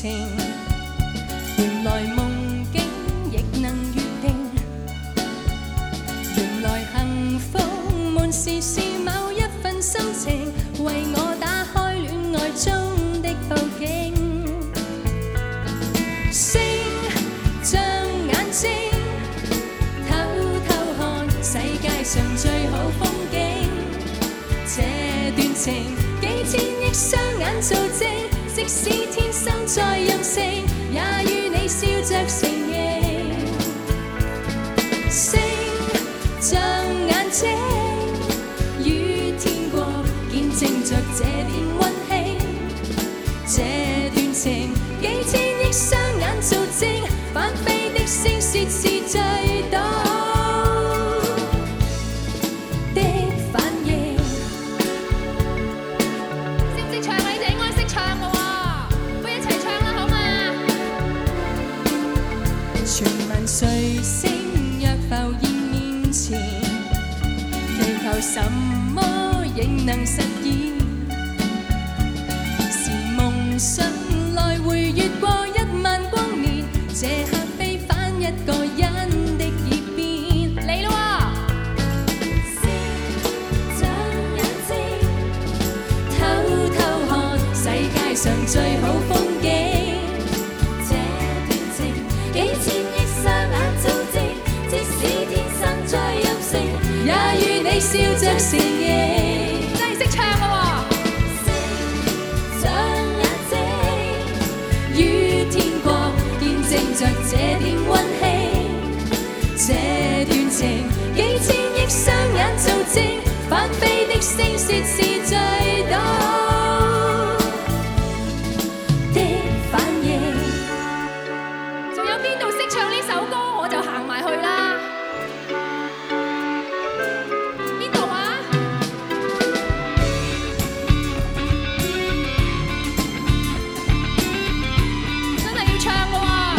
情，原來夢境亦能預定。原來幸福滿是某一份心情，為我打開戀愛中的佈景。星像眼睛，偷偷看世界上最好風景。這段情幾千億雙眼做證，即使天生再任性，也與你笑着承認。星像眼睛，與天國見證着這點溫馨。這段情幾千億雙眼做證，翻飛的聲線是最多的反應。識唔識唱啊？你哋應該識唱嘅喎，不如一齊唱啦，好嘛？傳聞彗星若浮現面前，祈求什麼亦能實現。是夢想來回越過1萬光年，這刻飛返一個人的耳邊。嚟咯喎！星像眼睛，偷偷看世界上最好風景。這段情幾千億雙眼做證，即使天生再任性，也與你笑着承認。真係識唱嘅喎！星像眼睛，於天國見證着這點溫馨。這段情幾千億雙眼做證，翻飛的聲線是最多的反應。仲有邊度識唱呢首歌，我就行埋去啦。邊度啊？真係要唱嘅喎！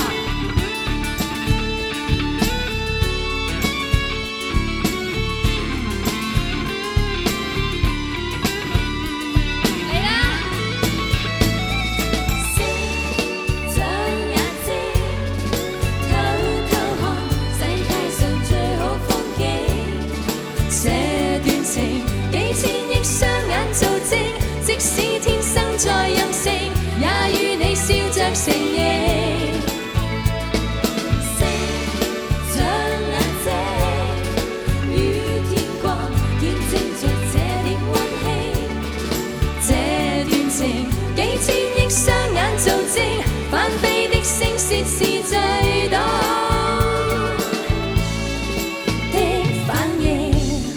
嚟啦！星像眼睛，偷偷看世界上最好風景。這段情幾千億雙眼做證，即使天生再任性，也與你笑着承認。星像眼睛，於天國見證着這點溫馨。這段情幾千億雙眼做證，翻飛的聲線是最多的反應。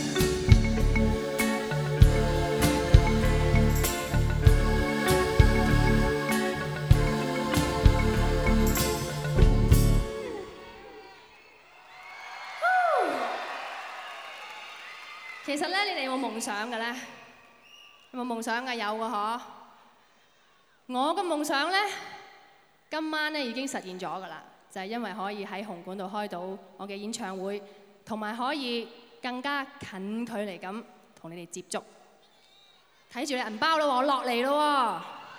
其實咧，你哋有冇夢想嘅咧？有冇夢想嘅？有嘅嗬。我嘅夢想咧，今晚咧已經實現咗㗎啦，就係因為可以喺紅館度開到我嘅演唱會，同埋可以更加近距離咁同你哋接觸。睇住你銀包咯喎，我落嚟咯喎。